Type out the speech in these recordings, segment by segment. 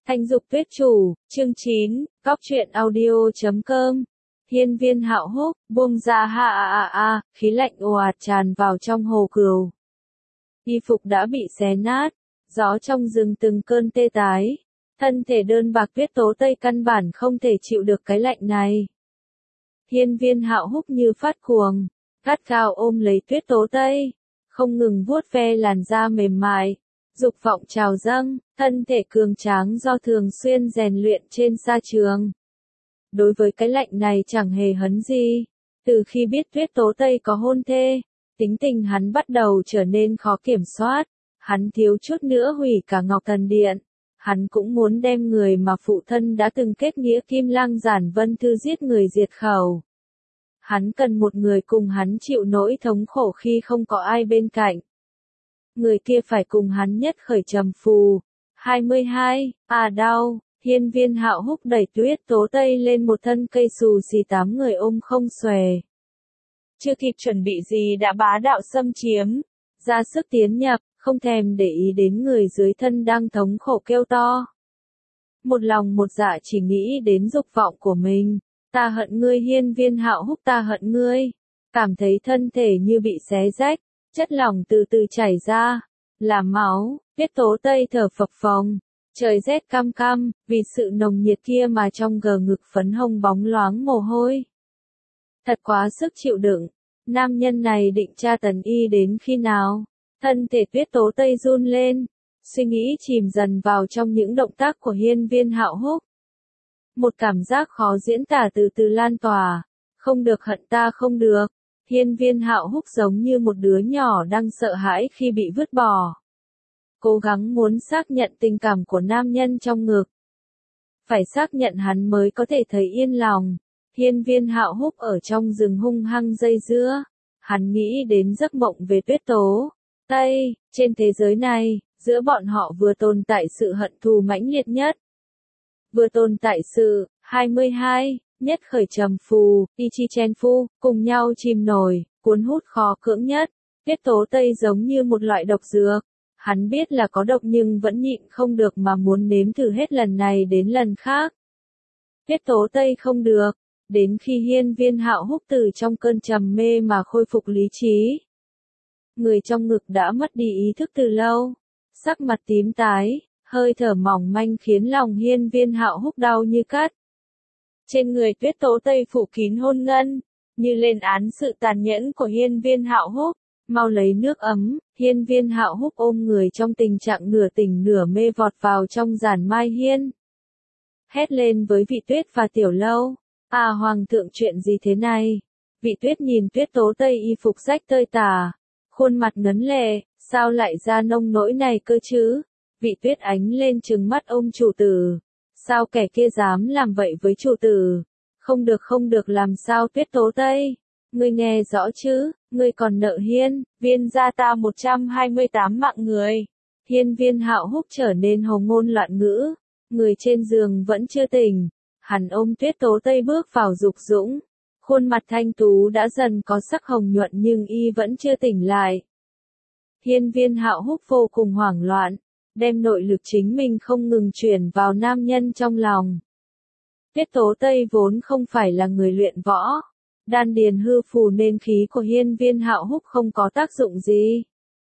Thanh Dục Tuyết Chủ, chương 9, Góc truyện audio.com. Hiên Viên Hạo Húc, buông ra khí lạnh ồ ạt tràn vào trong hồ cừu. Y phục đã bị xé nát, gió trong rừng từng cơn tê tái. Thân thể đơn bạc Tuyết Tố Tây căn bản không thể chịu được cái lạnh này. Hiên Viên Hạo Húc như phát cuồng, gắt gao ôm lấy Tuyết Tố Tây, không ngừng vuốt ve làn da mềm mại. Dục vọng trào dâng, thân thể cường tráng do thường xuyên rèn luyện trên sa trường. Đối với cái lạnh này chẳng hề hấn gì. Từ khi biết Tuyết Tố Tây có hôn thê, tính tình hắn bắt đầu trở nên khó kiểm soát. Hắn thiếu chút nữa hủy cả Ngọc Thần Điện. Hắn cũng muốn đem người mà phụ thân đã từng kết nghĩa Kim Lăng Giản Vân Thư giết người diệt khẩu. Hắn cần một người cùng hắn chịu nỗi thống khổ khi không có ai bên cạnh. Người kia phải cùng hắn nhất khởi trầm phù. 22, đau, Hiên Viên Hạo Húc đẩy Tuyết Tố Tây lên một thân cây xù xì 8 người ôm không xòe. Chưa kịp chuẩn bị gì đã bá đạo xâm chiếm, ra sức tiến nhập, không thèm để ý đến người dưới thân đang thống khổ kêu to. Một lòng một dạ chỉ nghĩ đến dục vọng của mình. Ta hận ngươi Hiên Viên Hạo Húc, ta hận ngươi. Cảm thấy thân thể như bị xé rách. Chất lỏng từ từ chảy ra, là máu. Tuyết Tố Tây thở phập phồng, trời rét cam cam, vì sự nồng nhiệt kia mà trong gờ ngực phấn hồng bóng loáng mồ hôi. Thật quá sức chịu đựng, nam nhân này định tra tấn y đến khi nào? Thân thể Tuyết Tố Tây run lên, suy nghĩ chìm dần vào trong những động tác của Hiên Viên Hạo Húc. Một cảm giác khó diễn tả từ từ lan tỏa, không được hận ta không được. Hiên Viên Hạo Húc giống như một đứa nhỏ đang sợ hãi khi bị vứt bỏ. Cố gắng muốn xác nhận tình cảm của nam nhân trong ngực. Phải xác nhận hắn mới có thể thấy yên lòng. Hiên Viên Hạo Húc ở trong rừng hung hăng dây dưa. Hắn nghĩ đến giấc mộng về Tuyết Tố Tây. Trên thế giới này, giữa bọn họ vừa tồn tại sự hận thù mãnh liệt nhất. Vừa tồn tại sự, 22. Nhất khởi trầm phù, Ichi Chen Phu, cùng nhau chìm nổi, cuốn hút khó cưỡng nhất. Tuyết Tố Tây giống như một loại độc dược. Hắn biết là có độc nhưng vẫn nhịn không được mà muốn nếm thử hết lần này đến lần khác. Tuyết Tố Tây không được, đến khi Hiên Viên Hạo Húc từ trong cơn trầm mê mà khôi phục lý trí. Người trong ngực đã mất đi ý thức từ lâu, sắc mặt tím tái, hơi thở mỏng manh khiến lòng Hiên Viên Hạo Húc đau như cắt. Trên người Tuyết Tố Tây phủ kín hôn ngân, như lên án sự tàn nhẫn của Hiên Viên Hạo Húc. Mau lấy nước ấm, Hiên Viên Hạo Húc ôm người trong tình trạng nửa tỉnh nửa mê vọt vào trong giản mai hiên. Hét lên với Vị Tuyết và Tiểu Lâu. Hoàng thượng chuyện gì thế này? Vị Tuyết nhìn Tuyết Tố Tây y phục rách tơi tả, khuôn mặt ngấn lệ, sao lại ra nông nỗi này cơ chứ? Vị Tuyết ánh lên trừng mắt ôm chủ tử. Sao kẻ kia dám làm vậy với chủ tử? Không được làm sao Tuyết Tố Tây? Ngươi nghe rõ chứ, ngươi còn nợ Hiên Viên gia ta 128 mạng người. Hiên Viên Hạo Húc trở nên hồ ngôn loạn ngữ, người trên giường vẫn chưa tỉnh. Hắn ôm Tuyết Tố Tây bước vào dục dũng. Khuôn mặt thanh tú đã dần có sắc hồng nhuận nhưng y vẫn chưa tỉnh lại. Hiên Viên Hạo Húc vô cùng hoảng loạn, đem nội lực chính mình không ngừng chuyển vào nam nhân trong lòng. Tuyết Tố Tây vốn không phải là người luyện võ. Đan điền hư phù nên khí của Hiên Viên Hạo Húc không có tác dụng gì.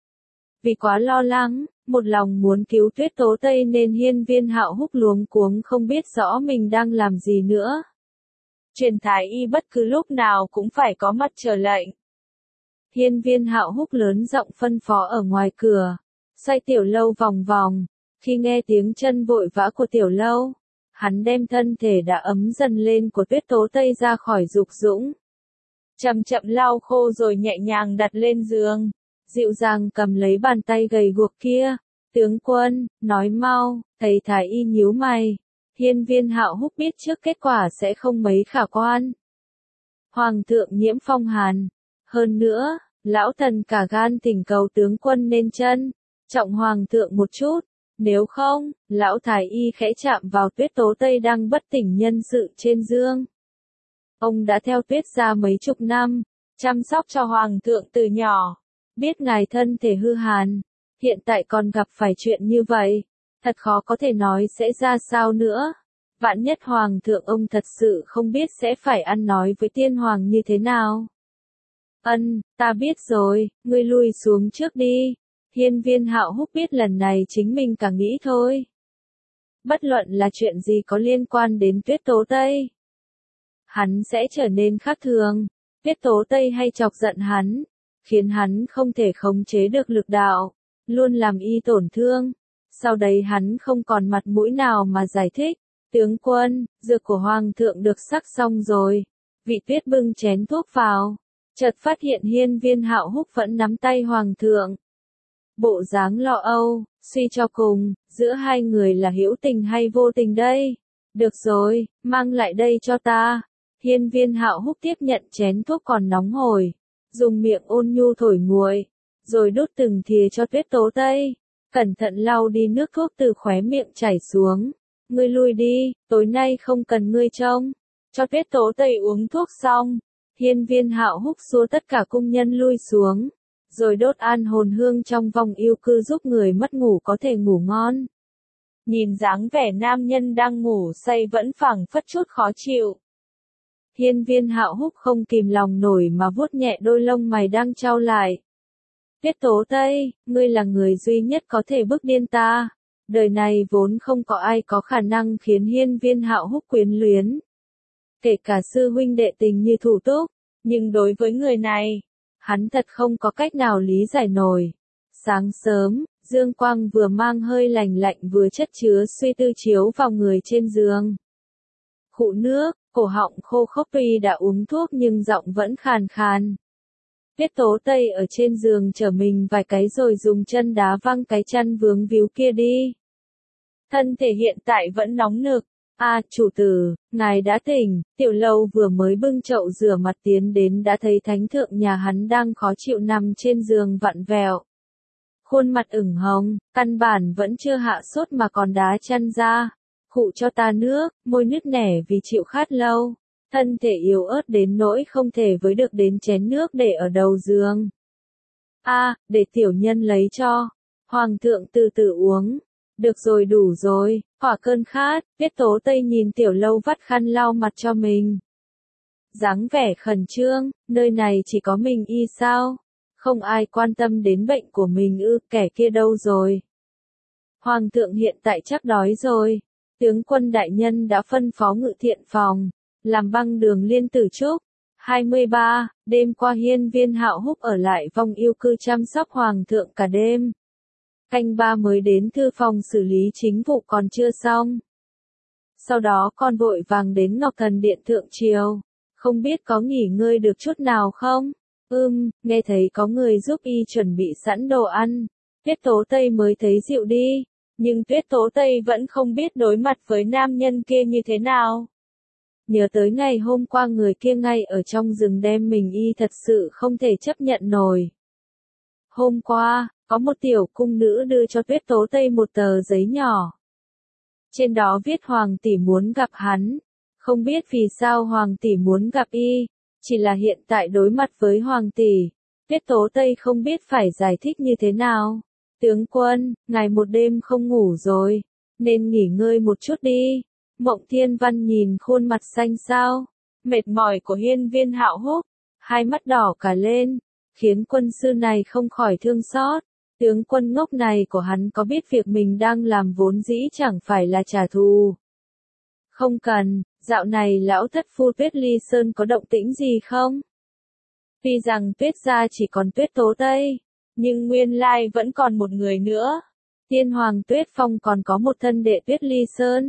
Vì quá lo lắng, một lòng muốn cứu Tuyết Tố Tây nên Hiên Viên Hạo Húc luống cuống không biết rõ mình đang làm gì nữa. Truyền thái y bất cứ lúc nào cũng phải có mặt chờ lệnh. Hiên Viên Hạo Húc lớn giọng phân phó ở ngoài cửa, xoay Tiểu Lâu vòng vòng. Khi nghe tiếng chân vội vã của Tiểu Lâu, hắn đem thân thể đã ấm dần lên của Tuyết Tố Tây ra khỏi dục dũng. Chậm chậm lau khô rồi nhẹ nhàng đặt lên giường, dịu dàng cầm lấy bàn tay gầy guộc kia. Tướng quân, nói mau. Thấy thái y nhíu mày. Hiên Viên Hạo Húc biết trước kết quả sẽ không mấy khả quan. Hoàng thượng nhiễm phong hàn. Hơn nữa, lão thần cả gan thỉnh cầu tướng quân nên trọng hoàng thượng một chút. Nếu không, lão thái y khẽ chạm vào Tuyết Tố Tây đang bất tỉnh nhân sự trên giường. Ông đã theo Tuyết gia mấy chục năm, chăm sóc cho hoàng thượng từ nhỏ. Biết ngài thân thể hư hàn, hiện tại còn gặp phải chuyện như vậy. Thật khó có thể nói sẽ ra sao nữa. Vạn nhất hoàng thượng ông thật sự không biết sẽ phải ăn nói với tiên hoàng như thế nào. Ta biết rồi, ngươi lui xuống trước đi. Hiên Viên Hạo Húc biết lần này chính mình cả nghĩ thôi. Bất luận là chuyện gì có liên quan đến Tuyết Tố Tây, hắn sẽ trở nên khác thường. Tuyết Tố Tây hay chọc giận hắn, khiến hắn không thể khống chế được lực đạo, luôn làm y tổn thương. Sau đấy hắn không còn mặt mũi nào mà giải thích. Tướng quân, dược của hoàng thượng được sắc xong rồi. Vị Tuyết bưng chén thuốc vào, chợt phát hiện Hiên Viên Hạo Húc vẫn nắm tay hoàng thượng. Bộ dáng lo âu, suy cho cùng, giữa hai người là hữu tình hay vô tình đây? Được rồi, mang lại đây cho ta. Hiên Viên Hạo Húc tiếp nhận chén thuốc còn nóng hổi, dùng miệng ôn nhu thổi nguội, rồi đút từng thìa cho Tuyết Tố Tây, cẩn thận lau đi nước thuốc từ khóe miệng chảy xuống. Ngươi lui đi, tối nay không cần ngươi trông. Cho Tuyết Tố Tây uống thuốc xong, Hiên Viên Hạo Húc xua tất cả cung nhân lui xuống, rồi đốt an hồn hương trong vòng yêu cư giúp người mất ngủ có thể ngủ ngon. Nhìn dáng vẻ nam nhân đang ngủ say vẫn phảng phất chút khó chịu. Hiên Viên Hạo Húc không kìm lòng nổi mà vuốt nhẹ đôi lông mày đang chau lại. Tuyết Tố Tây, ngươi là người duy nhất có thể bức điên ta. Đời này vốn không có ai có khả năng khiến Hiên Viên Hạo Húc quyến luyến. Kể cả sư huynh đệ tình như Thủ Túc, nhưng đối với người này, hắn thật không có cách nào lý giải nổi. Sáng sớm, dương quang vừa mang hơi lành lạnh vừa chất chứa suy tư chiếu vào người trên giường. Khụ nước, cổ họng khô khốc tuy đã uống thuốc nhưng giọng vẫn khàn khàn. Tuyết Tố Tây ở trên giường trở mình vài cái rồi dùng chân đá văng cái chăn vướng víu kia đi. Thân thể hiện tại vẫn nóng nực. Chủ tử, ngài đã tỉnh. Tiểu Lâu vừa mới bưng chậu rửa mặt tiến đến đã thấy thánh thượng nhà hắn đang khó chịu nằm trên giường vặn vẹo. Khuôn mặt ửng hồng, căn bản vẫn chưa hạ sốt mà còn đá chăn ra. Khụ cho ta nước, môi nứt nẻ vì chịu khát lâu. Thân thể yếu ớt đến nỗi không thể với được đến chén nước để ở đầu giường. Để tiểu nhân lấy cho. Hoàng thượng từ từ uống. Được rồi, đủ rồi, hỏa cơn khát. Tuyết Tố Tây nhìn Tiểu Lâu vắt khăn lau mặt cho mình. Dáng vẻ khẩn trương, nơi này chỉ có mình y sao? Không ai quan tâm đến bệnh của mình ư, kẻ kia đâu rồi? Hoàng thượng hiện tại chắc đói rồi. Tướng quân đại nhân đã phân phó Ngự Thiện phòng làm băng đường Liên Tử Trúc. 23, đêm qua Hiên Viên Hạo Húc ở lại vong yêu cư chăm sóc hoàng thượng cả đêm. Canh 3 mới đến thư phòng xử lý chính vụ còn chưa xong. Sau đó con vội vàng đến Ngọc Thần Điện thượng triều. Không biết có nghỉ ngơi được chút nào không? Nghe thấy có người giúp y chuẩn bị sẵn đồ ăn. Tuyết Tố Tây mới thấy dịu đi. Nhưng Tuyết Tố Tây vẫn không biết đối mặt với nam nhân kia như thế nào. Nhớ tới ngày hôm qua người kia ngay ở trong rừng đem mình y thật sự không thể chấp nhận nổi. Hôm qua, có một tiểu cung nữ đưa cho Tuyết Tố Tây một tờ giấy nhỏ. Trên đó viết hoàng tỷ muốn gặp hắn. Không biết vì sao hoàng tỷ muốn gặp y, chỉ là hiện tại đối mặt với hoàng tỷ, Tuyết Tố Tây không biết phải giải thích như thế nào. Tướng quân, ngài một đêm không ngủ rồi, nên nghỉ ngơi một chút đi. Mộng Thiên Văn nhìn khuôn mặt xanh xao, mệt mỏi của Hiên Viên Hạo Húc, hai mắt đỏ cả lên, khiến quân sư này không khỏi thương xót. Tướng quân ngốc này của hắn có biết việc mình đang làm vốn dĩ chẳng phải là trả thù. Không cần, dạo này lão thất phu Tuyết Ly Sơn có động tĩnh gì không? Tuy rằng Tuyết gia chỉ còn Tuyết Tố Tây, nhưng nguyên lai vẫn còn một người nữa. Tiên Hoàng Tuyết Phong còn có một thân đệ Tuyết Ly Sơn.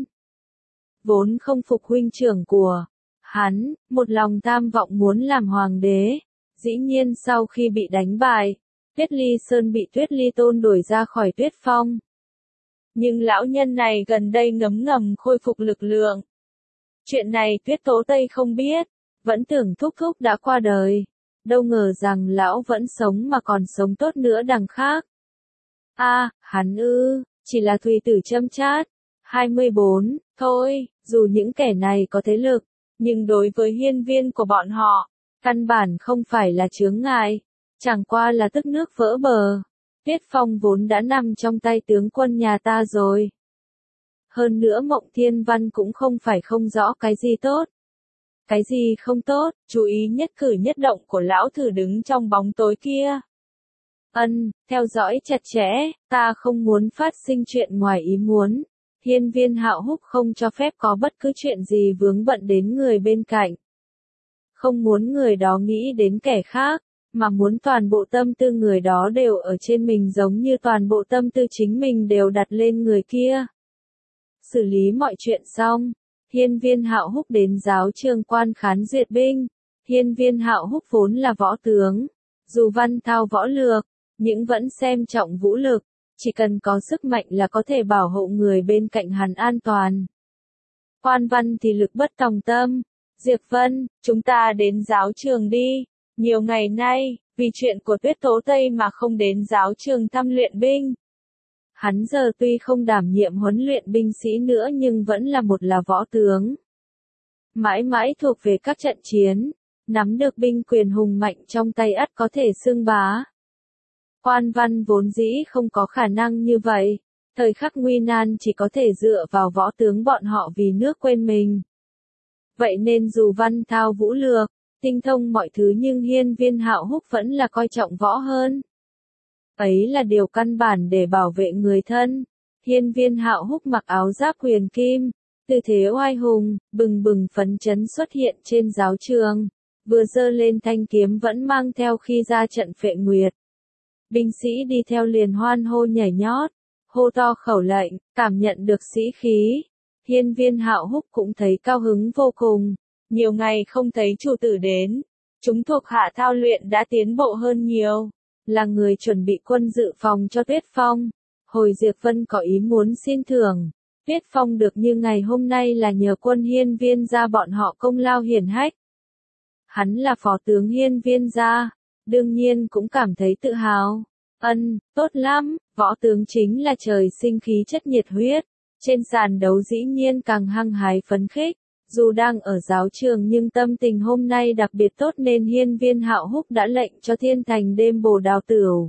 Vốn không phục huynh trưởng của hắn, một lòng tham vọng muốn làm hoàng đế. Dĩ nhiên sau khi bị đánh bại, Tuyết Ly Sơn bị Tuyết Ly Tôn đuổi ra khỏi Tuyết Phong. Nhưng lão nhân này gần đây ngấm ngầm khôi phục lực lượng. Chuyện này Tuyết Tố Tây không biết, vẫn tưởng thúc thúc đã qua đời. Đâu ngờ rằng lão vẫn sống mà còn sống tốt nữa đằng khác. Hắn chỉ là thùy tử châm chát. 24, thôi, dù những kẻ này có thế lực, nhưng đối với hiên viên của bọn họ, căn bản không phải là chướng ngại, chẳng qua là tức nước vỡ bờ. Tuyết Phong vốn đã nằm trong tay tướng quân nhà ta rồi, Hơn nữa Mộng Thiên Văn cũng không phải không rõ cái gì tốt. Cái gì không tốt, chú ý nhất cử nhất động của lão thử đứng trong bóng tối kia. Theo dõi chặt chẽ, ta không muốn phát sinh chuyện ngoài ý muốn. Hiên Viên Hạo Húc không cho phép có bất cứ chuyện gì vướng bận đến người bên cạnh. Không muốn người đó nghĩ đến kẻ khác, mà muốn toàn bộ tâm tư người đó đều ở trên mình giống như toàn bộ tâm tư chính mình đều đặt lên người kia. Xử lý mọi chuyện xong, Hiên Viên Hạo Húc đến giáo trường quan khán duyệt binh. Hiên Viên Hạo Húc vốn là võ tướng, dù văn thao võ lược, nhưng vẫn xem trọng vũ lực, chỉ cần có sức mạnh là có thể bảo hộ người bên cạnh hắn an toàn. Quan văn thì lực bất tòng tâm. Diệp Vân, chúng ta đến giáo trường đi. Nhiều ngày nay, vì chuyện của Tuyết Tố Tây mà không đến giáo trường thăm luyện binh. Hắn giờ tuy không đảm nhiệm huấn luyện binh sĩ nữa nhưng vẫn là một là võ tướng. Mãi mãi thuộc về các trận chiến, nắm được binh quyền hùng mạnh trong tay ắt có thể xưng bá. Quan văn vốn dĩ không có khả năng như vậy, thời khắc nguy nan chỉ có thể dựa vào võ tướng bọn họ vì nước quên mình. Vậy nên dù văn thao vũ lược, tinh thông mọi thứ nhưng Hiên Viên Hạo Húc vẫn là coi trọng võ hơn. Ấy là điều căn bản để bảo vệ người thân. Hiên Viên Hạo Húc mặc áo giáp huyền kim, tư thế oai hùng, bừng bừng phấn chấn xuất hiện trên giáo trường, vừa giơ lên thanh kiếm vẫn mang theo khi ra trận phệ nguyệt. Binh sĩ đi theo liền hoan hô nhảy nhót, hô to khẩu lệnh, cảm nhận được sĩ khí. Hiên Viên Hạo Húc cũng thấy cao hứng vô cùng. Nhiều ngày không thấy chủ tử đến, chúng thuộc hạ thao luyện đã tiến bộ hơn nhiều. Là người chuẩn bị quân dự phòng cho Tuyết Phong. Hồi Diệp Vân có ý muốn xin thưởng. Tuyết Phong được như ngày hôm nay là nhờ quân Hiên Viên gia bọn họ công lao hiển hách. Hắn là phó tướng Hiên Viên gia, đương nhiên cũng cảm thấy tự hào. Tốt lắm, võ tướng chính là trời sinh khí chất nhiệt huyết. Trên sàn đấu dĩ nhiên càng hăng hái phấn khích. Dù đang ở giáo trường nhưng tâm tình hôm nay đặc biệt tốt nên Hiên Viên Hạo Húc đã lệnh cho Thiên Thành đêm bồ đào tửu.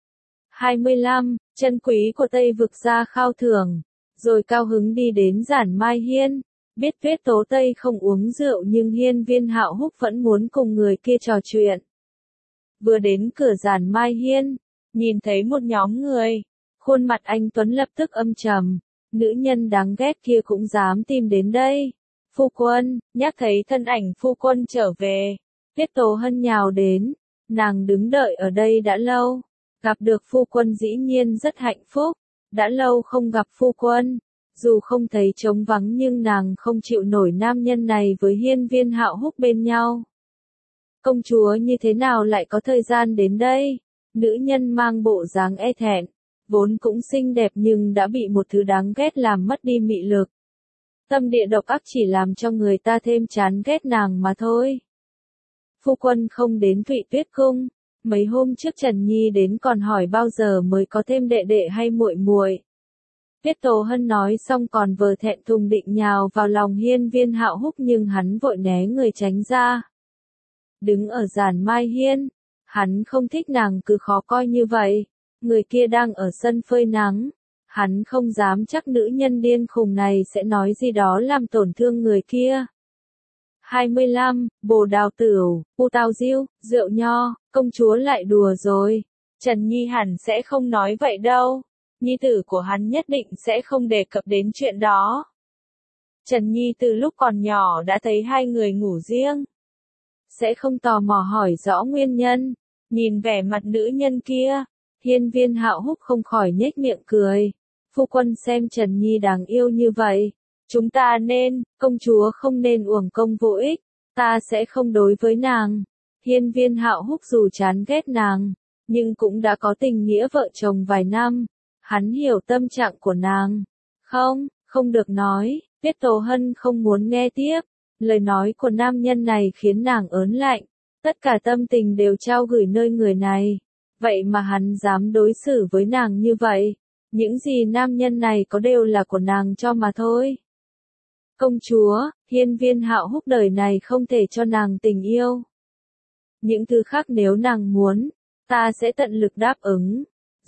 25. Chân quý của Tây Vực ra khao thưởng. Rồi cao hứng đi đến Giản Mai Hiên. Biết Tuyết Tố Tây không uống rượu nhưng Hiên Viên Hạo Húc vẫn muốn cùng người kia trò chuyện. Vừa đến cửa Giản Mai Hiên, nhìn thấy một nhóm người. Khuôn mặt anh Tuấn lập tức âm trầm. Nữ nhân đáng ghét kia cũng dám tìm đến đây. Phu quân, nhắc thấy thân ảnh phu quân trở về. Tuyết Tố Hân nhào đến. Nàng đứng đợi ở đây đã lâu. Gặp được phu quân dĩ nhiên rất hạnh phúc. Đã lâu không gặp phu quân. Dù không thấy trống vắng nhưng nàng không chịu nổi nam nhân này với Hiên Viên Hạo Húc bên nhau. Công chúa như thế nào lại có thời gian đến đây? Nữ nhân mang bộ dáng e thẹn. Vốn cũng xinh đẹp nhưng đã bị một thứ đáng ghét làm mất đi mị lực. Tâm địa độc ác chỉ làm cho người ta thêm chán ghét nàng mà thôi. Phu quân không đến Thụy Tuyết Cung. Mấy hôm trước Trần Nhi đến còn hỏi bao giờ mới có thêm đệ đệ hay muội muội. Tuyết Tố Hân nói xong còn vờ thẹn thùng định nhào vào lòng Hiên Viên Hạo Húc nhưng hắn vội né người tránh ra. Đứng ở Giản Mai Hiên, hắn không thích nàng cứ khó coi như vậy. Người kia đang ở sân phơi nắng. Hắn không dám chắc nữ nhân điên khùng này sẽ nói gì đó làm tổn thương người kia. 25. Bồ đào tửu, u tao diêu, rượu nho, công chúa lại đùa rồi. Trần Nhi hẳn sẽ không nói vậy đâu. Nhi tử của hắn nhất định sẽ không đề cập đến chuyện đó. Trần Nhi từ lúc còn nhỏ đã thấy hai người ngủ riêng. Sẽ không tò mò hỏi rõ nguyên nhân. Nhìn vẻ mặt nữ nhân kia, Hiên Viên Hạo Húc không khỏi nhếch miệng cười. Phu quân xem Trần Nhi đáng yêu như vậy. Chúng ta nên, công chúa không nên uổng công vô ích. Ta sẽ không đối với nàng. Hiên Viên Hạo Húc dù chán ghét nàng, nhưng cũng đã có tình nghĩa vợ chồng vài năm. Hắn hiểu tâm trạng của nàng. Không được nói. Tuyết Tố Hân không muốn nghe tiếp. Lời nói của nam nhân này khiến nàng ớn lạnh. Tất cả tâm tình đều trao gửi nơi người này. Vậy mà hắn dám đối xử với nàng như vậy. Những gì nam nhân này có đều là của nàng cho mà thôi. Công chúa, Hiên Viên Hạo Húc đời này không thể cho nàng tình yêu. Những thứ khác nếu nàng muốn, ta sẽ tận lực đáp ứng.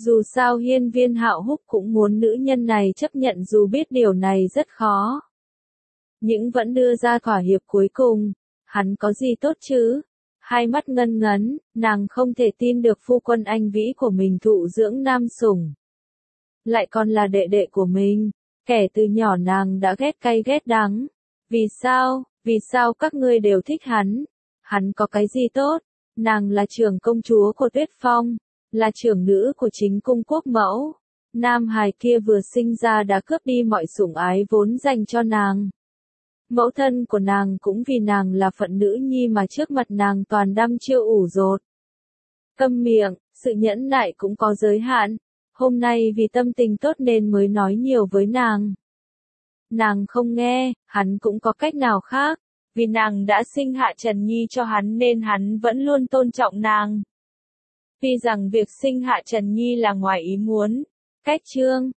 Dù sao hiên viên Hạo Húc cũng muốn nữ nhân này chấp nhận dù biết điều này rất khó. Nhưng vẫn đưa ra thỏa hiệp cuối cùng. Hắn có gì tốt chứ? Hai mắt ngân ngấn, nàng không thể tin được phu quân anh vĩ của mình thụ dưỡng nam sủng. Lại còn là đệ đệ của mình. Kẻ từ nhỏ nàng đã ghét cay ghét đắng. Vì sao? Vì sao các ngươi đều thích hắn? Hắn có cái gì tốt? Nàng là trưởng công chúa của Tuyết Phong, là trưởng nữ của chính cung quốc mẫu. Nam hài kia vừa sinh ra đã cướp đi mọi sủng ái vốn dành cho nàng. Mẫu thân của nàng cũng vì nàng là phận nữ nhi mà trước mặt nàng toàn đăm chiêu ủ dột. Câm miệng, sự nhẫn nại cũng có giới hạn. Hôm nay vì tâm tình tốt nên mới nói nhiều với nàng. Nàng không nghe, hắn cũng có cách nào khác. Vì nàng đã sinh Hạ Trần Nhi cho hắn nên hắn vẫn luôn tôn trọng nàng. Tuy rằng việc sinh Hạ Trần Nhi là ngoài ý muốn. Cách chương